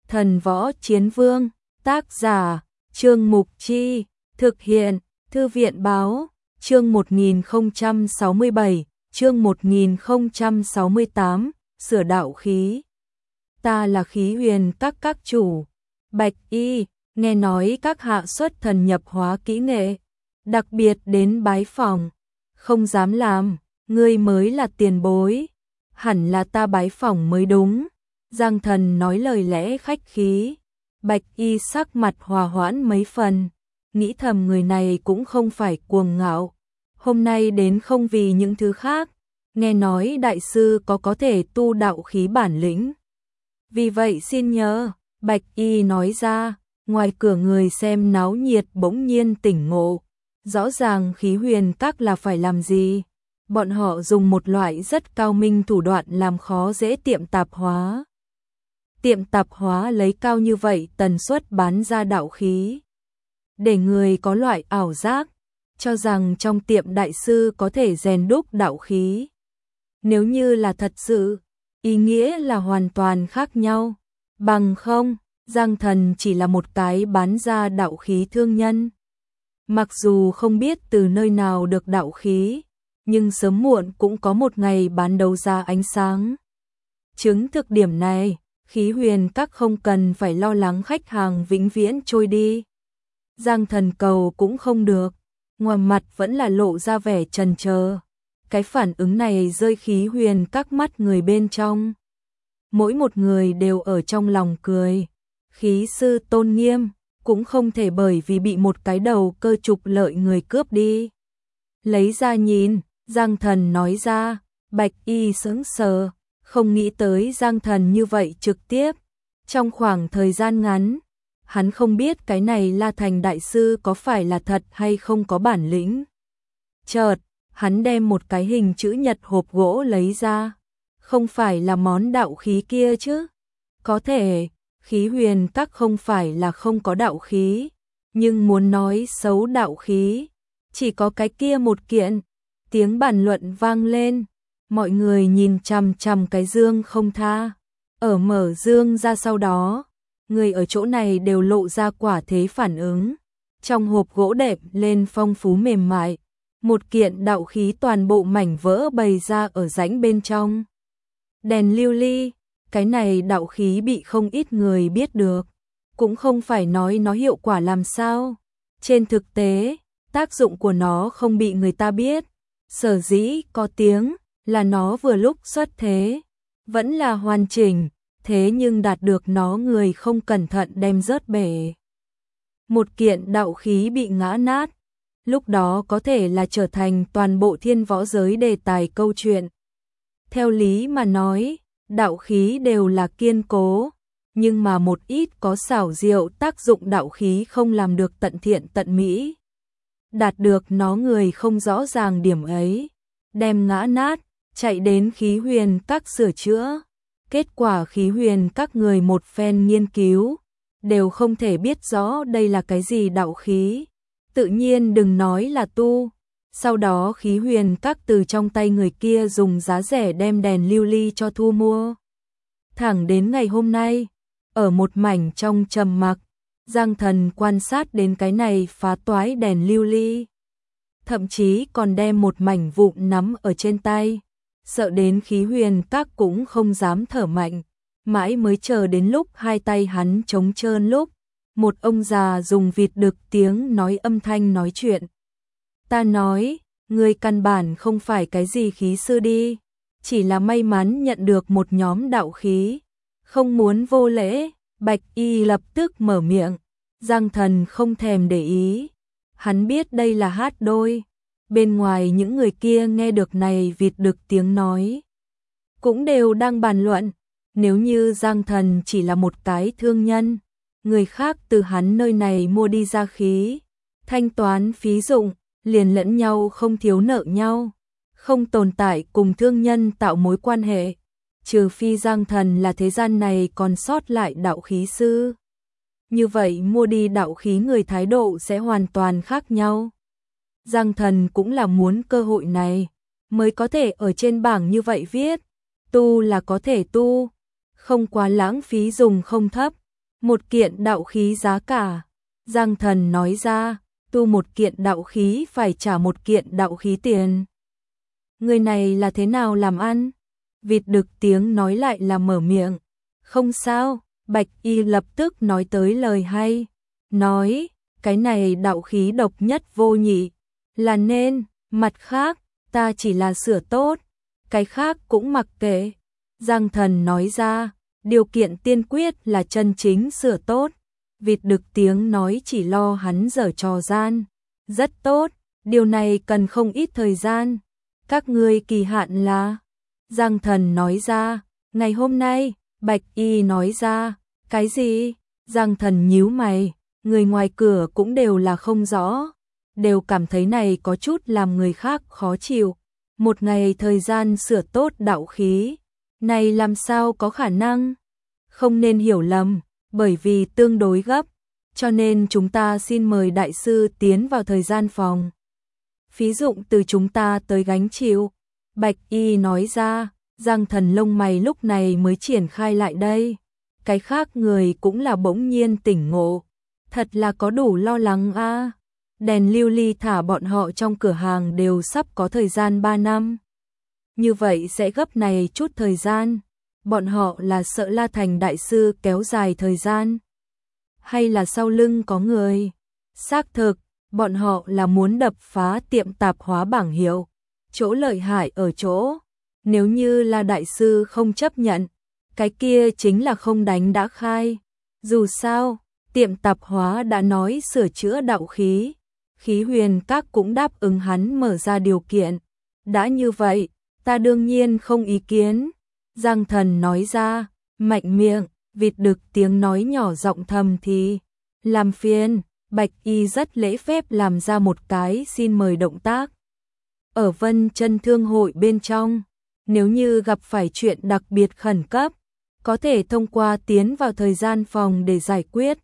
Thần Võ Chiến Vương, tác giả, Trương Mục Chi, thực hiện, Thư viện báo, chương 1067, chương 1068, sửa đạo khí. Ta là Khí Huyền các chủ. Bạch Y, nghe nói các hạ xuất thần nhập hóa kỹ nghệ, đặc biệt đến bái phỏng, không dám làm, ngươi mới là tiền bối, hẳn là ta bái phỏng mới đúng. Giang Thần nói lời lẽ khách khí, Bạch Y sắc mặt hòa hoãn mấy phần, nghĩ thầm người này cũng không phải cuồng ngạo, hôm nay đến không vì những thứ khác, nghe nói đại sư có thể tu đạo khí bản lĩnh. Vì vậy xin nhờ, Bạch Y nói ra, ngoài cửa người xem náo nhiệt bỗng nhiên tỉnh ngộ, rõ ràng Khí Huyền các là phải làm gì? Bọn họ dùng một loại rất cao minh thủ đoạn làm khó dễ tiệm tạp hóa. Tiệm tạp hóa lấy cao như vậy tần suất bán ra đạo khí, để người có loại ảo giác, cho rằng trong tiệm đại sư có thể rèn đúc đạo khí. Nếu như là thật sự, ý nghĩa là hoàn toàn khác nhau. Bằng không, Giang Thần chỉ là một cái bán ra đạo khí thương nhân. Mặc dù không biết từ nơi nào được đạo khí, nhưng sớm muộn cũng có một ngày bán đấu giá ánh sáng. Chứng thực điểm này, Khí Huyền các không cần phải lo lắng khách hàng vĩnh viễn trôi đi. Giang Thần cầu cũng không được, ngoài mặt vẫn là lộ ra vẻ chần chờ. Cái phản ứng này rơi Khí Huyền các mắt người bên trong. Mỗi một người đều ở trong lòng cười. Khí sư tôn nghiêm, cũng không thể bởi vì bị một cái đầu cơ trục lợi người cướp đi. Lấy ra nhìn, Giang Thần nói ra, Bạch Y sững sờ, không nghĩ tới Giang Thần như vậy trực tiếp. Trong khoảng thời gian ngắn, hắn không biết cái này La Thành đại sư có phải là thật hay không có bản lĩnh. Chợt, hắn đem một cái hình chữ nhật hộp gỗ lấy ra, không phải là món đạo khí kia chứ? Có thể, Khí Huyền các không phải là không có đạo khí, nhưng muốn nói xấu đạo khí, chỉ có cái kia một kiện. Tiếng bàn luận vang lên, mọi người nhìn chằm chằm cái dương không tha. Ở mở dương ra sau đó, người ở chỗ này đều lộ ra quả thế phản ứng. Trong hộp gỗ đẹp lên phong phú mềm mại, một kiện đạo khí toàn bộ mảnh vỡ bày ra ở rãnh bên trong. Đèn lưu ly, cái này đạo khí bị không ít người biết được, cũng không phải nói nó hiệu quả làm sao. Trên thực tế, tác dụng của nó không bị người ta biết, sở dĩ có tiếng là nó vừa lúc xuất thế, vẫn là hoàn chỉnh, thế nhưng đạt được nó người không cẩn thận đem rớt bể. Một kiện đạo khí bị ngã nát, lúc đó có thể là trở thành toàn bộ thiên võ giới đề tài câu chuyện. Theo lý mà nói, đạo khí đều là kiên cố, nhưng mà một ít có xảo diệu tác dụng đạo khí không làm được tận thiện tận mỹ. Đạt được nó người không rõ ràng điểm ấy, đem ngã nát, chạy đến Khí Huyền các sửa chữa. Kết quả Khí Huyền các người một phen nghiên cứu, đều không thể biết rõ đây là cái gì đạo khí. Tự nhiên đừng nói là tu. Sau đó Khí Huyền các từ trong tay người kia dùng giá rẻ đem đèn lưu ly cho thu mua. Thẳng đến ngày hôm nay, ở một mảnh trong trầm mặc, Giang Thần quan sát đến cái này phá toái đèn lưu ly. Thậm chí còn đem một mảnh vụn nắm ở trên tay, sợ đến Khí Huyền các cũng không dám thở mạnh. Mãi mới chờ đến lúc hai tay hắn trống trơn lúc, một ông già dùng vịt đực tiếng nói âm thanh nói chuyện. Ta nói, người căn bản không phải cái gì khí sư đi, chỉ là may mắn nhận được một nhóm đạo khí, không muốn vô lễ. Bạch Y lập tức mở miệng, Giang Thần không thèm để ý, hắn biết đây là hát đôi. Bên ngoài những người kia nghe được này vịt đực tiếng nói, cũng đều đang bàn luận, nếu như Giang Thần chỉ là một cái thương nhân, người khác từ hắn nơi này mua đi ra khí, thanh toán phí dụng, liền lẫn nhau không thiếu nợ nhau, không tồn tại cùng thương nhân tạo mối quan hệ, trừ phi Giang Thần là thế gian này còn sót lại đạo khí sư. Như vậy mua đi đạo khí người thái độ sẽ hoàn toàn khác nhau. Giang Thần cũng là muốn cơ hội này, mới có thể ở trên bảng như vậy viết, tu là có thể tu, không quá lãng phí dùng không thấp, Một kiện đạo khí giá cả. Giang Thần nói ra, tu một kiện đạo khí phải trả một kiện đạo khí tiền. Người này là thế nào làm ăn? Vịt Đực tiếng nói lại là mở miệng. Không sao, Bạch Y lập tức nói tới lời hay. Nói, cái này đạo khí độc nhất vô nhị. Là nên, mặt khác, ta chỉ là sửa tốt. Cái khác cũng mặc kệ. Giang Thần nói ra, điều kiện tiên quyết là chân chính sửa tốt. Vịt Đực tiếng nói chỉ lo hắn giở trò gian. Rất tốt, điều này cần không ít thời gian. Các ngươi kỳ hạn là? Giang Thần nói ra, ngày hôm nay. Bạch Y nói ra, cái gì? Giang Thần nhíu mày, người ngoài cửa cũng đều là không rõ, đều cảm thấy này có chút làm người khác khó chịu. Một ngày thời gian sửa tốt đạo khí, này làm sao có khả năng? Không nên hiểu lầm, bởi vì tương đối gấp, cho nên chúng ta xin mời đại sư tiến vào thời gian phòng. Phí dụng từ chúng ta tới gánh chịu. Bạch Y nói ra. Giang Thần lông mày lúc này mới triển khai lại đây. Cái khác người cũng là bỗng nhiên tỉnh ngộ. Thật là có đủ lo lắng a. Đèn lưu ly thả bọn họ trong cửa hàng đều sắp có thời gian 3 năm. Như vậy sẽ gấp này chút thời gian. Bọn họ là sợ La Thành đại sư kéo dài thời gian. Hay là sau lưng có người. Xác thực, bọn họ là muốn đập phá tiệm tạp hóa bảng hiệu. Chỗ lợi hại ở chỗ. Nếu như là đại sư không chấp nhận, cái kia chính là không đánh đã khai. Dù sao, tiệm tạp hóa đã nói sửa chữa đạo khí. Khí Huyền Các cũng đáp ứng hắn mở ra điều kiện. Đã như vậy, ta đương nhiên không ý kiến. Giang Thần nói ra, mạnh miệng, Vịt Đực tiếng nói nhỏ giọng thầm thì. Làm phiền, Bạch Y rất lễ phép làm ra một cái xin mời động tác. Ở Vân Chân Thương hội bên trong. Nếu như gặp phải chuyện đặc biệt khẩn cấp, có thể thông qua tiến vào thời gian phòng để giải quyết.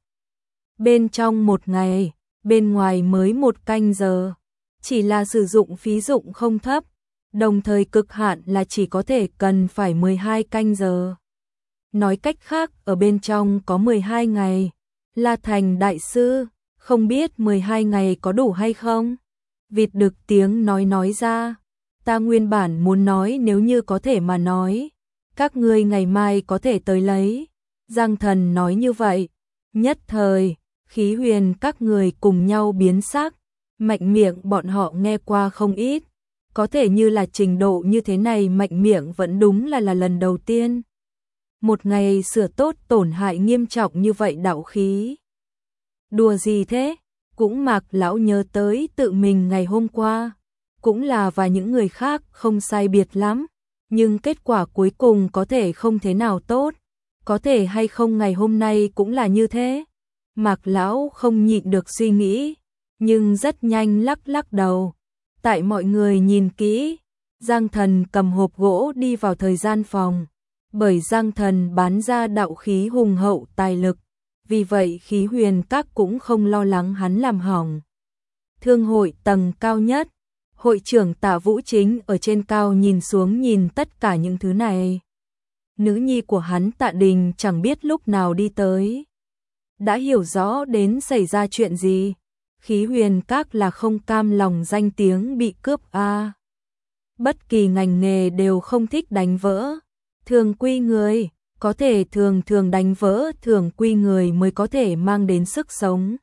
Bên trong một ngày, bên ngoài mới 1 canh giờ, chỉ là sử dụng phí dụng không thấp, đồng thời cực hạn là chỉ có thể cần phải 12 canh giờ. Nói cách khác, ở bên trong có 12 ngày. La Thành đại sư, không biết 12 ngày có đủ hay không? Vịt Đực tiếng nói ra. Ta nguyên bản muốn nói nếu như có thể mà nói, các ngươi ngày mai có thể tới lấy. Giang Thần nói như vậy, nhất thời, Khí Huyền các người cùng nhau biến sắc, mạnh miệng bọn họ nghe qua không ít, có thể như là trình độ như thế này mạnh miệng vẫn đúng là lần đầu tiên. Một ngày sửa tốt tổn hại nghiêm trọng như vậy đạo khí. Đùa gì thế? Cũng Mạc lão nhớ tới tự mình ngày hôm qua. Cũng là và những người khác không sai biệt lắm, nhưng kết quả cuối cùng có thể không thế nào tốt, có thể hay không ngày hôm nay cũng là như thế. Mạc lão không nhịn được suy nghĩ, nhưng rất nhanh lắc đầu. Tại mọi người nhìn kỹ, Giang Thần cầm hộp gỗ đi vào thời gian phòng, bởi Giang Thần bán ra đạo khí hùng hậu tài lực, vì vậy Khí Huyền Các cũng không lo lắng hắn làm hỏng. Thương hội tầng cao nhất. Hội trưởng Tạ Vũ Chính ở trên cao nhìn xuống nhìn tất cả những thứ này. Nữ nhi của hắn Tạ Đình chẳng biết lúc nào đi tới. Đã hiểu rõ đến xảy ra chuyện gì. Khí Huyền Các là không cam lòng danh tiếng bị cướp a. Bất kỳ ngành nghề đều không thích đánh vỡ. Thường quy người, có thể thường đánh vỡ thường quy người mới có thể mang đến sức sống.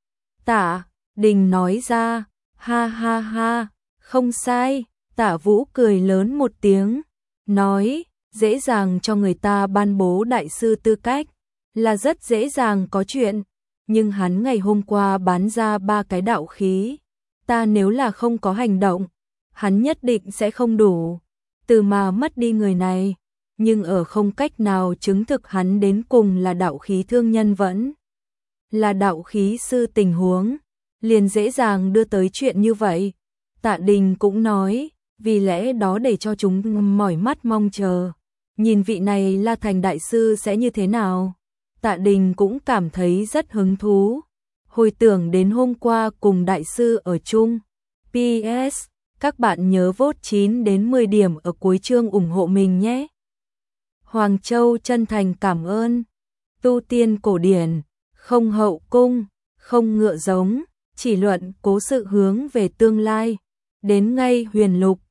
Tạ Đình nói ra, ha ha ha. Không sai, Tạ Vũ cười lớn một tiếng, nói, dễ dàng cho người ta ban bố đại sư tư cách, là rất dễ dàng có chuyện, nhưng hắn ngày hôm qua bán ra 3 cái đạo khí, ta nếu là không có hành động, hắn nhất định sẽ không đủ, từ mà mất đi người này, nhưng ở không cách nào chứng thực hắn đến cùng là đạo khí thương nhân vẫn là đạo khí sư tình huống, liền dễ dàng đưa tới chuyện như vậy. Tạ Đình cũng nói, vì lẽ đó để cho chúng mỏi mắt mong chờ, nhìn vị này La Thành đại sư sẽ như thế nào. Tạ Đình cũng cảm thấy rất hứng thú, hồi tưởng đến hôm qua cùng đại sư ở chung. PS, các bạn nhớ vote 9 đến 10 điểm ở cuối chương ủng hộ mình nhé. Hoàng Châu chân thành cảm ơn. tu tiên cổ điển, không hậu cung, không ngựa giống, chỉ luận cố sự hướng về tương lai. Đến ngay huyền lục,